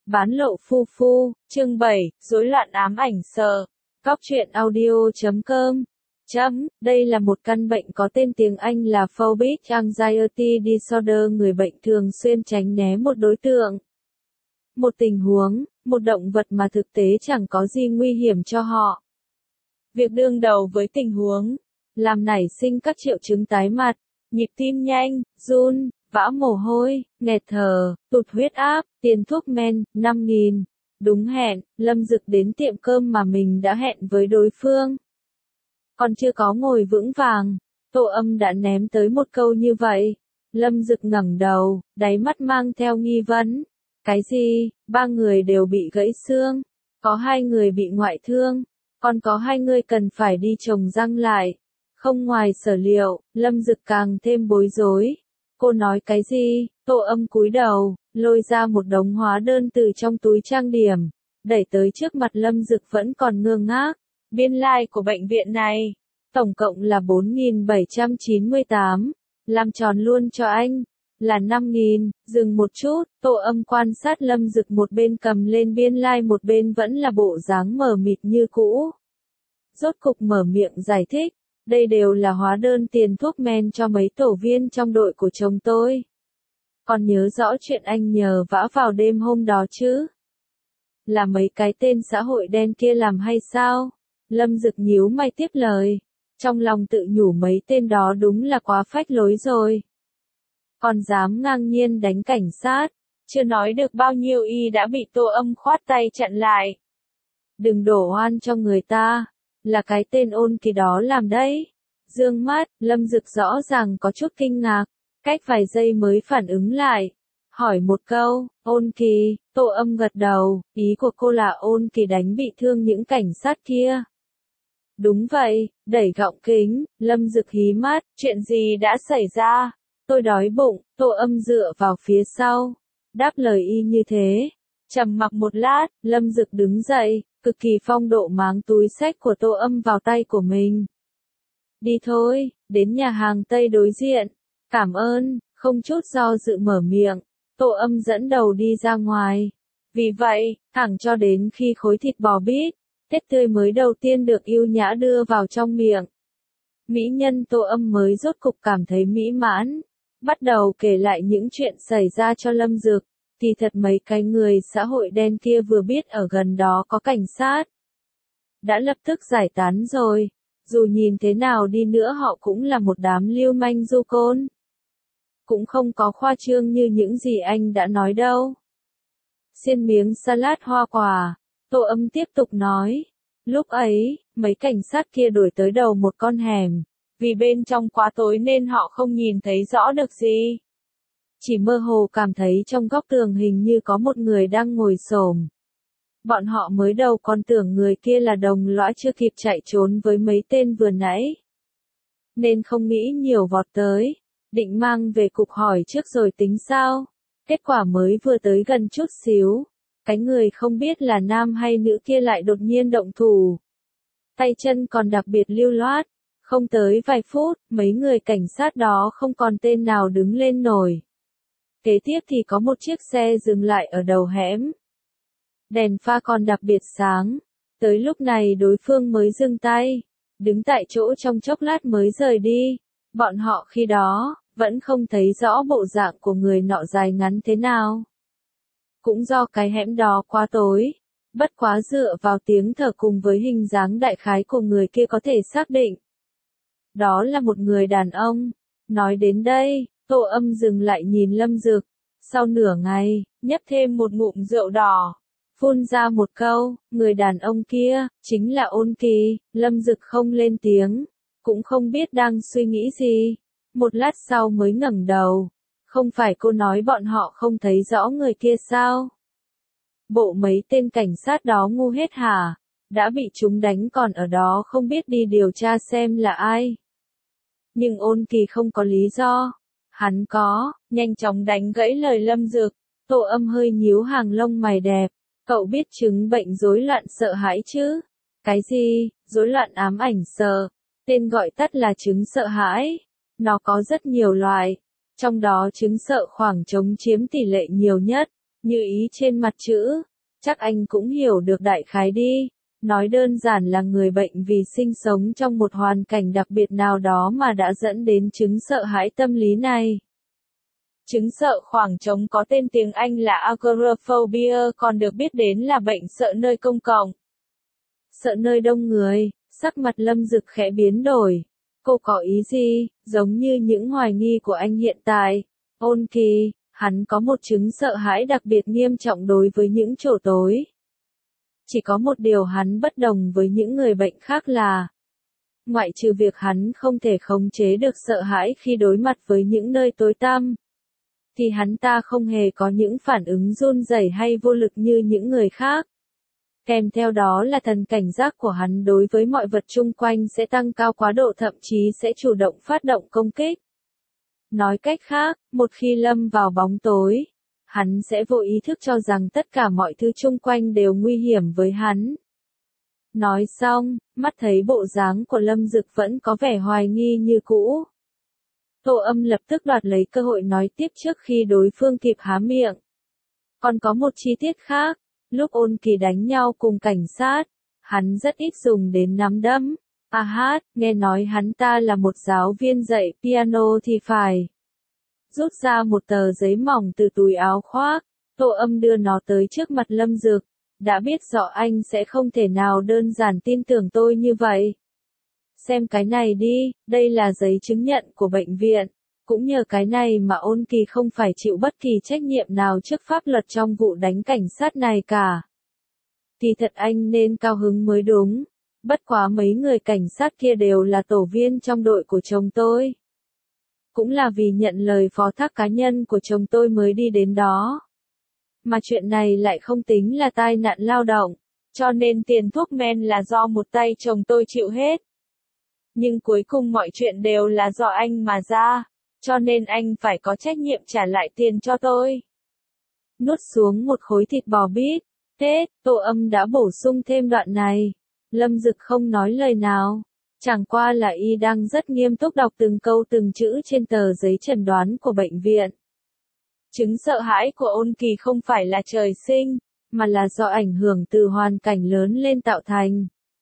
Bán lộ phu phu, chương 7, rối loạn ám ảnh sợ. Cóc truyện audio.com. Đây là một căn bệnh có tên tiếng Anh là Phobic Anxiety Disorder. Người bệnh thường xuyên tránh né một đối tượng, một tình huống, một động vật mà thực tế chẳng có gì nguy hiểm cho họ. Việc đương đầu với tình huống làm nảy sinh các triệu chứng tái mặt, nhịp tim nhanh, run, vã mồ hôi, nghẹt thở, tụt huyết áp, tiền thuốc men, 5.000. Đúng hẹn, Lâm Dực đến tiệm cơm mà mình đã hẹn với đối phương. Còn chưa có ngồi vững vàng, Tô Âm đã ném tới một câu như vậy. Lâm Dực ngẩng đầu, đáy mắt mang theo nghi vấn. Cái gì? 3 người đều bị gãy xương, có 2 người bị ngoại thương, còn có 2 người cần phải đi trồng răng lại. Không ngoài sở liệu, Lâm Dực càng thêm bối rối. Cô nói cái gì? Tô Âm cúi đầu, lôi ra một đống hóa đơn từ trong túi trang điểm, đẩy tới trước mặt Lâm Dực vẫn còn ngơ ngác. Biên lai của bệnh viện này, tổng cộng là 4.798, làm tròn luôn cho anh, là 5.000, dừng một chút, Tô Âm quan sát Lâm Dực một bên cầm lên biên lai một bên vẫn là bộ dáng mờ mịt như cũ. Rốt cục mở miệng giải thích, đây đều là hóa đơn tiền thuốc men cho mấy tổ viên trong đội của chồng tôi. Còn nhớ rõ chuyện anh nhờ vã vào đêm hôm đó chứ? Là mấy cái tên xã hội đen kia làm hay sao? Lâm Dực nhíu mày tiếp lời. Trong lòng tự nhủ mấy tên đó đúng là quá phách lối rồi. Còn dám ngang nhiên đánh cảnh sát. Chưa nói được bao nhiêu y đã bị Tô Âm khoát tay chặn lại. Đừng đổ oan cho người ta. Là cái tên Ôn Kỳ đó làm đấy. Dương mắt, Lâm Dực rõ ràng có chút kinh ngạc. Cách vài giây mới phản ứng lại. Hỏi một câu, Ôn Kỳ, Tô Âm gật đầu, ý của cô là Ôn Kỳ đánh bị thương những cảnh sát kia. Đúng vậy, đẩy gọng kính, Lâm Dực hí mắt, chuyện gì đã xảy ra? Tôi đói bụng, Tô Âm dựa vào phía sau, đáp lời y như thế. Trầm mặc một lát, Lâm Dực đứng dậy, cực kỳ phong độ máng túi xách của Tô Âm vào tay của mình. Đi thôi, đến nhà hàng Tây đối diện. Cảm ơn, không chút do dự mở miệng. Tô Âm dẫn đầu đi ra ngoài. Vì vậy, thẳng cho đến khi khối thịt bò bít tết tươi mới đầu tiên được yêu nhã đưa vào trong miệng, mỹ nhân Tô Âm mới rốt cục cảm thấy mỹ mãn. Bắt đầu kể lại những chuyện xảy ra cho Lâm Dực. Thì thật mấy cái người xã hội đen kia vừa biết ở gần đó có cảnh sát, đã lập tức giải tán rồi. Dù nhìn thế nào đi nữa họ cũng là một đám lưu manh du côn. Cũng không có khoa trương như những gì anh đã nói đâu. Xiên miếng salad hoa quả, Tô Âm tiếp tục nói. Lúc ấy, mấy cảnh sát kia đuổi tới đầu một con hẻm. Vì bên trong quá tối nên họ không nhìn thấy rõ được gì. Chỉ mơ hồ cảm thấy trong góc tường hình như có một người đang ngồi xổm. Bọn họ mới đầu còn tưởng người kia là đồng lõa chưa kịp chạy trốn với mấy tên vừa nãy, nên không nghĩ nhiều vọt tới, định mang về cục hỏi trước rồi tính sao. Kết quả mới vừa tới gần chút xíu, cái người không biết là nam hay nữ kia lại đột nhiên động thủ. Tay chân còn đặc biệt lưu loát, không tới vài phút, mấy người cảnh sát đó không còn tên nào đứng lên nổi. Kế tiếp thì có một chiếc xe dừng lại ở đầu hẻm. Đèn pha còn đặc biệt sáng. Tới lúc này đối phương mới dừng tay, đứng tại chỗ trong chốc lát mới rời đi. Bọn họ khi đó, vẫn không thấy rõ bộ dạng của người nọ dài ngắn thế nào. Cũng do cái hẻm đó quá tối, bất quá dựa vào tiếng thở cùng với hình dáng đại khái của người kia có thể xác định. Đó là một người đàn ông. Nói đến đây, Tô Âm dừng lại nhìn Lâm Dực. Sau nửa ngày, nhấp thêm một ngụm rượu đỏ. Phun ra một câu, người đàn ông kia, chính là Ôn Kỳ. Lâm Dực không lên tiếng, cũng không biết đang suy nghĩ gì. Một lát sau mới ngẩng đầu. Không phải cô nói bọn họ không thấy rõ người kia sao? Bộ mấy tên cảnh sát đó ngu hết hả? Đã bị chúng đánh còn ở đó không biết đi điều tra xem là ai. Nhưng Ôn Kỳ không có lý do. Hắn có, nhanh chóng đánh gãy lời Lâm Dực. Tô Âm hơi nhíu hàng lông mày đẹp. Cậu biết chứng bệnh rối loạn sợ hãi chứ? Cái gì? Rối loạn ám ảnh sợ. Tên gọi tắt là chứng sợ hãi. Nó có rất nhiều loại. Trong đó chứng sợ khoảng trống chiếm tỷ lệ nhiều nhất. như ý trên mặt chữ. Chắc anh cũng hiểu được đại khái đi. Nói đơn giản là người bệnh vì sinh sống trong một hoàn cảnh đặc biệt nào đó mà đã dẫn đến chứng sợ hãi tâm lý này. Chứng sợ khoảng trống có tên tiếng Anh là agoraphobia, còn được biết đến là bệnh sợ nơi công cộng. Sợ nơi đông người, sắc mặt Lâm Dực khẽ biến đổi. Cô có ý gì, giống như những hoài nghi của anh hiện tại. Ôn Kỳ, hắn có một chứng sợ hãi đặc biệt nghiêm trọng đối với những chỗ tối. Chỉ có một điều hắn bất đồng với những người bệnh khác là, ngoại trừ việc hắn không thể khống chế được sợ hãi khi đối mặt với những nơi tối tăm, thì hắn ta không hề có những phản ứng run rẩy hay vô lực như những người khác. Kèm theo đó là thần cảnh giác của hắn đối với mọi vật chung quanh sẽ tăng cao quá độ, thậm chí sẽ chủ động phát động công kích. Nói cách khác, một khi lâm vào bóng tối, hắn sẽ vô ý thức cho rằng tất cả mọi thứ chung quanh đều nguy hiểm với hắn. Nói xong, mắt thấy bộ dáng của Lâm Dực vẫn có vẻ hoài nghi như cũ. Tô Âm lập tức đoạt lấy cơ hội nói tiếp trước khi đối phương kịp há miệng. Còn có một chi tiết khác, lúc Ôn Kỳ đánh nhau cùng cảnh sát, hắn rất ít dùng đến nắm đấm. Nghe nói hắn ta là một giáo viên dạy piano thì phải. Rút ra một tờ giấy mỏng từ túi áo khoác, Tô Âm đưa nó tới trước mặt Lâm Dực. Đã biết rõ anh sẽ không thể nào đơn giản tin tưởng tôi như vậy. Xem cái này đi, đây là giấy chứng nhận của bệnh viện. Cũng nhờ cái này mà Ôn Kỳ không phải chịu bất kỳ trách nhiệm nào trước pháp luật trong vụ đánh cảnh sát này cả. Thì thật anh nên cao hứng mới đúng. Bất quá mấy người cảnh sát kia đều là tổ viên trong đội của chồng tôi. Cũng là vì nhận lời phó thác cá nhân của chồng tôi mới đi đến đó. Mà chuyện này lại không tính là tai nạn lao động, cho nên tiền thuốc men là do một tay chồng tôi chịu hết. Nhưng cuối cùng mọi chuyện đều là do anh mà ra, cho nên anh phải có trách nhiệm trả lại tiền cho tôi. Nuốt xuống một khối thịt bò bít tết, Tô Âm đã bổ sung thêm đoạn này. Lâm Dực không nói lời nào, chẳng qua là y đang rất nghiêm túc đọc từng câu từng chữ trên tờ giấy chẩn đoán của bệnh viện. Chứng sợ hãi của Ôn Kỳ không phải là trời sinh, mà là do ảnh hưởng từ hoàn cảnh lớn lên tạo thành.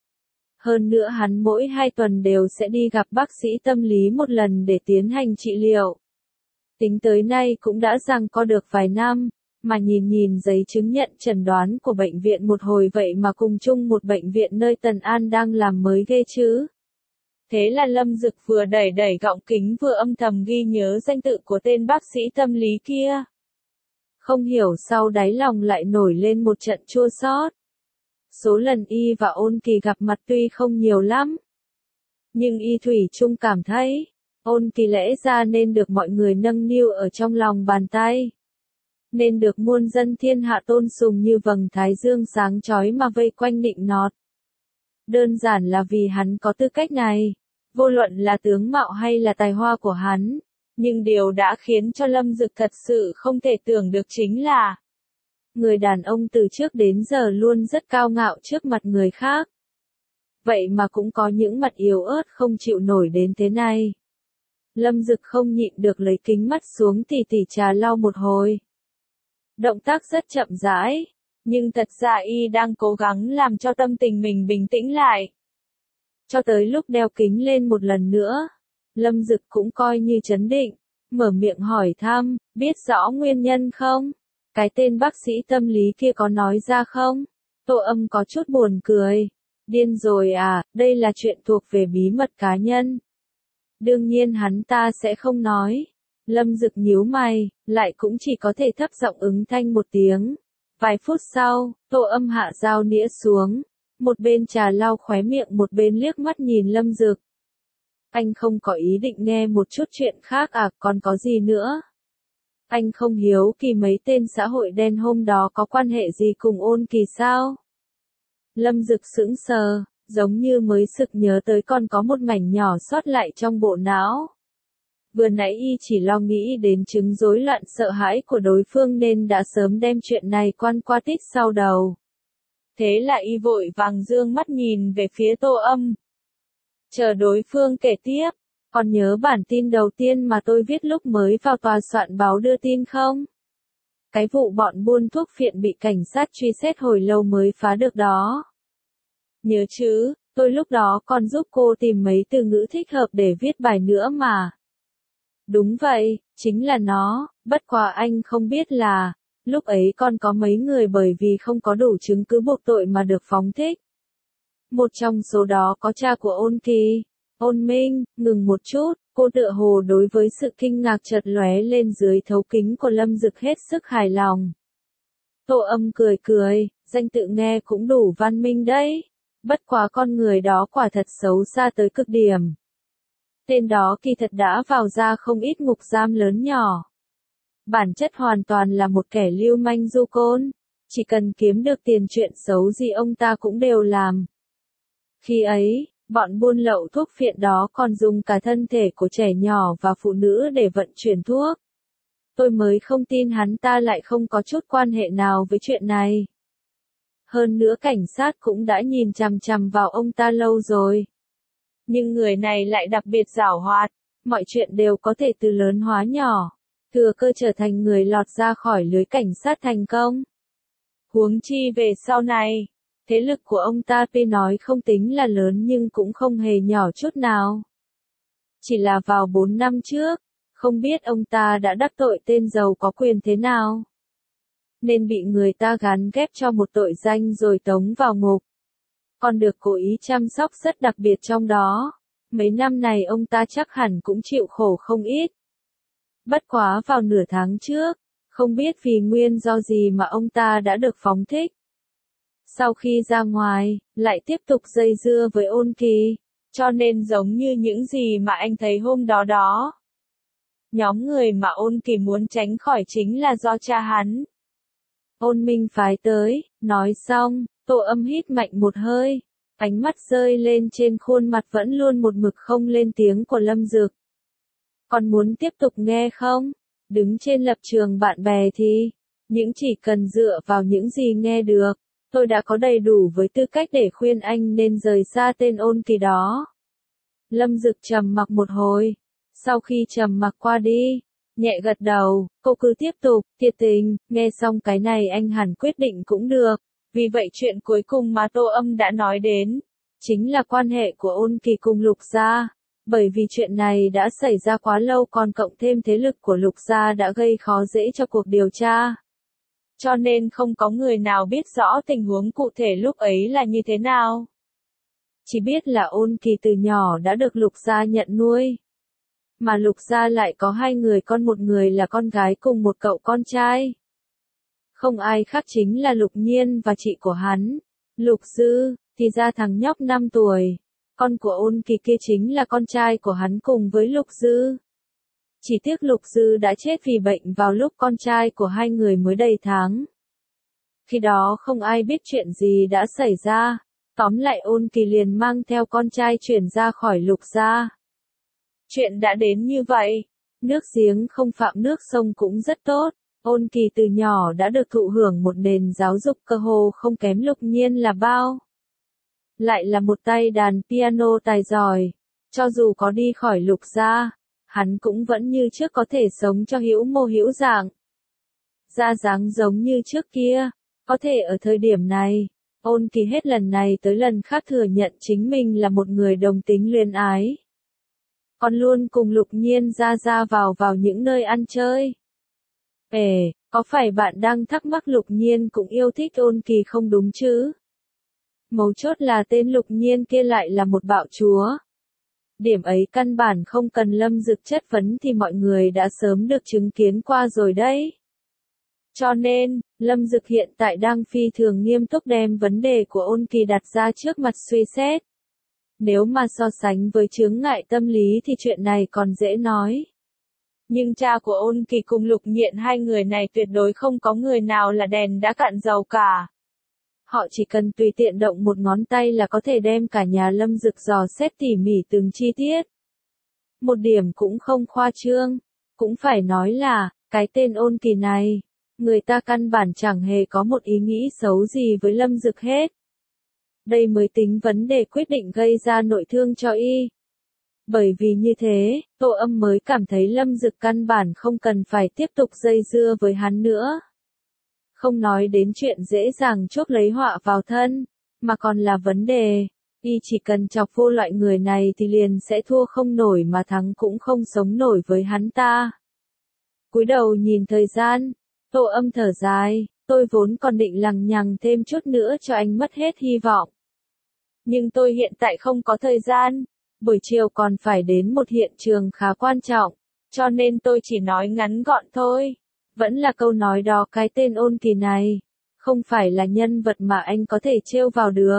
Hơn nữa hắn mỗi 2 tuần đều sẽ đi gặp bác sĩ tâm lý một lần để tiến hành trị liệu. Tính tới nay cũng đã rằng có được vài năm, mà nhìn giấy chứng nhận chẩn đoán của bệnh viện một hồi vậy mà cùng chung một bệnh viện nơi Tần An đang làm mới ghê chứ. Thế là Lâm Dực vừa đẩy gọng kính vừa âm thầm ghi nhớ danh tự của tên bác sĩ tâm lý kia. Không hiểu sau đáy lòng lại nổi lên một trận chua xót. Số lần y và Ôn Kỳ gặp mặt tuy không nhiều lắm, nhưng y thủy chung cảm thấy, Ôn Kỳ lẽ ra nên được mọi người nâng niu ở trong lòng bàn tay. Nên được muôn dân thiên hạ tôn sùng như vầng thái dương sáng chói mà vây quanh nịnh nọt. Đơn giản là vì hắn có tư cách này, vô luận là tướng mạo hay là tài hoa của hắn. Nhưng điều đã khiến cho Lâm Dực thật sự không thể tưởng được chính là, người đàn ông từ trước đến giờ luôn rất cao ngạo trước mặt người khác. Vậy mà cũng có những mặt yếu ớt không chịu nổi đến thế này. Lâm Dực không nhịn được lấy kính mắt xuống tỉ trà lau một hồi. Động tác rất chậm rãi, nhưng thật ra y đang cố gắng làm cho tâm tình mình bình tĩnh lại. Cho tới lúc đeo kính lên một lần nữa, Lâm Dực cũng coi như trấn định, mở miệng hỏi thăm, biết rõ nguyên nhân không? Cái tên bác sĩ tâm lý kia có nói ra không? Tô Âm có chút buồn cười. Điên rồi à, đây là chuyện thuộc về bí mật cá nhân. Đương nhiên hắn ta sẽ không nói. Lâm Dực nhíu mày, lại cũng chỉ có thể thấp giọng ứng thanh một tiếng. Vài phút sau, Tô Âm hạ dao nĩa xuống. Một bên trà lau khóe miệng một bên liếc mắt nhìn Lâm Dực. Anh không có ý định nghe một chút chuyện khác à, còn có gì nữa? Anh không hiếu kỳ mấy tên xã hội đen hôm đó có quan hệ gì cùng Ôn Kỳ sao? Lâm Dực sững sờ, giống như mới sực nhớ tới còn có một mảnh nhỏ sót lại trong bộ não. Vừa nãy y chỉ lo nghĩ đến chứng rối loạn sợ hãi của đối phương nên đã sớm đem chuyện này quan qua tít sau đầu. Thế là y vội vàng dương mắt nhìn về phía Tô Âm. Chờ đối phương kể tiếp, còn nhớ bản tin đầu tiên mà tôi viết lúc mới vào tòa soạn báo đưa tin không? Cái vụ bọn buôn thuốc phiện bị cảnh sát truy xét hồi lâu mới phá được đó. Nhớ chứ, tôi lúc đó còn giúp cô tìm mấy từ ngữ thích hợp để viết bài nữa mà. Đúng vậy, chính là nó, bất quá anh không biết là, lúc ấy còn có mấy người bởi vì không có đủ chứng cứ buộc tội mà được phóng thích. Một trong số đó có cha của Ôn Kỳ. Ôn Minh, ngừng một chút, cô tựa hồ đối với sự kinh ngạc chợt lóe lên dưới thấu kính của Lâm Dực hết sức hài lòng. Tô Âm cười cười, danh tự nghe cũng đủ văn minh đấy. Bất quá con người đó quả thật xấu xa tới cực điểm. Tên đó kỳ thật đã vào ra không ít ngục giam lớn nhỏ. Bản chất hoàn toàn là một kẻ lưu manh du côn. Chỉ cần kiếm được tiền, chuyện xấu gì ông ta cũng đều làm. Khi ấy, bọn buôn lậu thuốc phiện đó còn dùng cả thân thể của trẻ nhỏ và phụ nữ để vận chuyển thuốc. Tôi mới không tin hắn ta lại không có chút quan hệ nào với chuyện này. Hơn nữa cảnh sát cũng đã nhìn chằm chằm vào ông ta lâu rồi. Nhưng người này lại đặc biệt giảo hoạt, mọi chuyện đều có thể từ lớn hóa nhỏ, thừa cơ trở thành người lọt ra khỏi lưới cảnh sát thành công. Huống chi về sau này, thế lực của ông ta tuy nói không tính là lớn nhưng cũng không hề nhỏ chút nào. Chỉ là vào 4 năm trước, không biết ông ta đã đắc tội tên giàu có quyền thế nào, nên bị người ta gán ghép cho một tội danh rồi tống vào ngục. Còn được cố ý chăm sóc rất đặc biệt trong đó. Mấy năm này ông ta chắc hẳn cũng chịu khổ không ít. Bất quá vào nửa tháng trước, không biết vì nguyên do gì mà ông ta đã được phóng thích. Sau khi ra ngoài, lại tiếp tục dây dưa với Ôn Kỳ, cho nên giống như những gì mà anh thấy hôm đó đó. Nhóm người mà Ôn Kỳ muốn tránh khỏi chính là do cha hắn. Ôn Minh phái tới, nói xong, Tô Âm hít mạnh một hơi, ánh mắt rơi lên trên khuôn mặt vẫn luôn một mực không lên tiếng của Lâm Dực. Còn muốn tiếp tục nghe không? Đứng trên lập trường bạn bè thì, những chỉ cần dựa vào những gì nghe được, tôi đã có đầy đủ với tư cách để khuyên anh nên rời xa tên Ôn Kỳ đó. Lâm Dực trầm mặc một hồi, sau khi trầm mặc qua đi, nhẹ gật đầu, cô cứ tiếp tục, thiệt tình, nghe xong cái này anh hẳn quyết định cũng được. Vì vậy chuyện cuối cùng mà Tô Âm đã nói đến, chính là quan hệ của Ôn Kỳ cùng Lục Gia. Bởi vì chuyện này đã xảy ra quá lâu, còn cộng thêm thế lực của Lục Gia đã gây khó dễ cho cuộc điều tra. Cho nên không có người nào biết rõ tình huống cụ thể lúc ấy là như thế nào. Chỉ biết là Ôn Kỳ từ nhỏ đã được Lục Gia nhận nuôi. Mà Lục Gia lại có 2 người con, một người là con gái cùng một cậu con trai. Không ai khác chính là Lục Nhiên và chị của hắn, Lục Dư, thì ra thằng nhóc 5 tuổi. Con của Ôn Kỳ kia chính là con trai của hắn cùng với Lục Dư. Chỉ tiếc Lục Dư đã chết vì bệnh vào lúc con trai của 2 người mới đầy tháng. Khi đó không ai biết chuyện gì đã xảy ra. Tóm lại Ôn Kỳ liền mang theo con trai chuyển ra khỏi Lục Gia. Chuyện đã đến như vậy. Nước giếng không phạm nước sông cũng rất tốt. Ôn Kỳ từ nhỏ đã được thụ hưởng một nền giáo dục cơ hồ không kém Lục Nhiên là bao. Lại là một tay đàn piano tài giỏi. Cho dù có đi khỏi Lục Gia, hắn cũng vẫn như trước có thể sống cho hữu mô hữu dạng. Ra dáng giống như trước kia. Có thể ở thời điểm này, Ôn Kỳ hết lần này tới lần khác thừa nhận chính mình là một người đồng tính luyến ái. Còn luôn cùng Lục Nhiên ra vào những nơi ăn chơi. Có phải bạn đang thắc mắc Lục Nhiên cũng yêu thích Ôn Kỳ không đúng chứ? Mấu chốt là tên Lục Nhiên kia lại là một bạo chúa. Điểm ấy căn bản không cần Lâm Dực chất vấn thì mọi người đã sớm được chứng kiến qua rồi đấy. Cho nên, Lâm Dực hiện tại đang phi thường nghiêm túc đem vấn đề của Ôn Kỳ đặt ra trước mặt suy xét. Nếu mà so sánh với chướng ngại tâm lý thì chuyện này còn dễ nói. Nhưng cha của Ôn Kỳ cùng Lục Nhiên, 2 người này tuyệt đối không có người nào là đèn đã cạn dầu cả. Họ chỉ cần tùy tiện động một ngón tay là có thể đem cả nhà Lâm Dực dò xét tỉ mỉ từng chi tiết. Một điểm cũng không khoa trương. Cũng phải nói là, cái tên Ôn Kỳ này, người ta căn bản chẳng hề có một ý nghĩ xấu gì với Lâm Dực hết. Đây mới tính vấn đề quyết định gây ra nội thương cho y. Bởi vì như thế, Tô Âm mới cảm thấy Lâm Dực căn bản không cần phải tiếp tục dây dưa với hắn nữa. Không nói đến chuyện dễ dàng chuốc lấy họa vào thân, mà còn là vấn đề. Y chỉ cần chọc vô loại người này thì liền sẽ thua không nổi mà thắng cũng không sống nổi với hắn ta. Cúi đầu nhìn thời gian, Tô Âm thở dài, tôi vốn còn định lằng nhằng thêm chút nữa cho anh mất hết hy vọng. Nhưng tôi hiện tại không có thời gian, buổi chiều còn phải đến một hiện trường khá quan trọng, cho nên tôi chỉ nói ngắn gọn thôi. Vẫn là câu nói đó, cái tên Ôn Kỳ này, không phải là nhân vật mà anh có thể trêu vào được.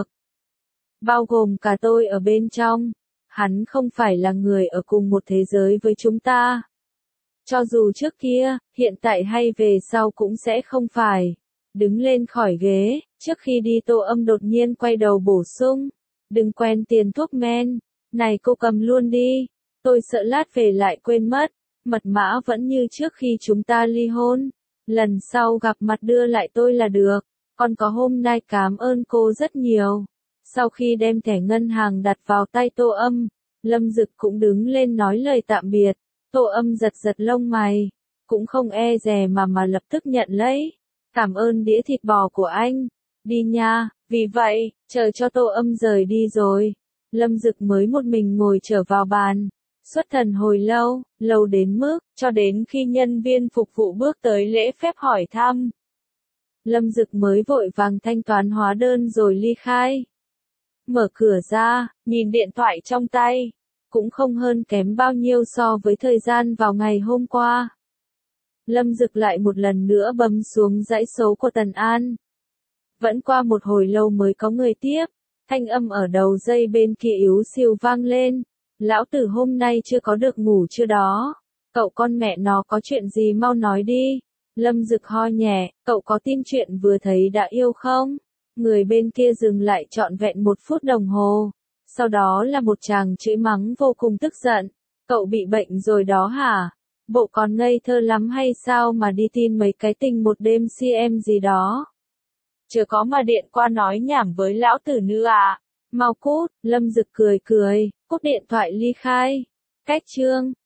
Bao gồm cả tôi ở bên trong, hắn không phải là người ở cùng một thế giới với chúng ta. Cho dù trước kia, hiện tại hay về sau cũng sẽ không phải. Đứng lên khỏi ghế, trước khi đi Tô Âm đột nhiên quay đầu bổ sung. Đừng quen tiền thuốc men, này cô cầm luôn đi, tôi sợ lát về lại quên mất. Mật mã vẫn như trước khi chúng ta ly hôn. Lần sau gặp mặt đưa lại tôi là được. Còn có hôm nay cảm ơn cô rất nhiều. Sau khi đem thẻ ngân hàng đặt vào tay Tô Âm, Lâm Dực cũng đứng lên nói lời tạm biệt. Tô Âm giật giật lông mày, cũng không e dè mà lập tức nhận lấy. Cảm ơn đĩa thịt bò của anh, đi nha. Vì vậy, chờ cho Tô Âm rời đi rồi, Lâm Dực mới một mình ngồi trở vào bàn. Xuất thần hồi lâu, lâu đến mức, cho đến khi nhân viên phục vụ bước tới lễ phép hỏi thăm. Lâm Dực mới vội vàng thanh toán hóa đơn rồi ly khai. Mở cửa ra, nhìn điện thoại trong tay, cũng không hơn kém bao nhiêu so với thời gian vào ngày hôm qua. Lâm Dực lại một lần nữa bấm xuống dãy số của Tần An. Vẫn qua một hồi lâu mới có người tiếp, thanh âm ở đầu dây bên kia yếu xìu vang lên. Lão tử hôm nay chưa có được ngủ chưa đó. Cậu con mẹ nó có chuyện gì mau nói đi. Lâm Dực ho nhẹ, cậu có tin chuyện vừa thấy đã yêu không? Người bên kia dừng lại trọn vẹn 1 phút đồng hồ. Sau đó là một tràng chửi mắng vô cùng tức giận. Cậu bị bệnh rồi đó hả? Bộ còn ngây thơ lắm hay sao mà đi tin mấy cái tình một đêm CM gì đó? Chưa có mà điện qua nói nhảm với lão tử nữa à? Mau cút, Lâm Dực cười cười, cút điện thoại ly khai. Cách chương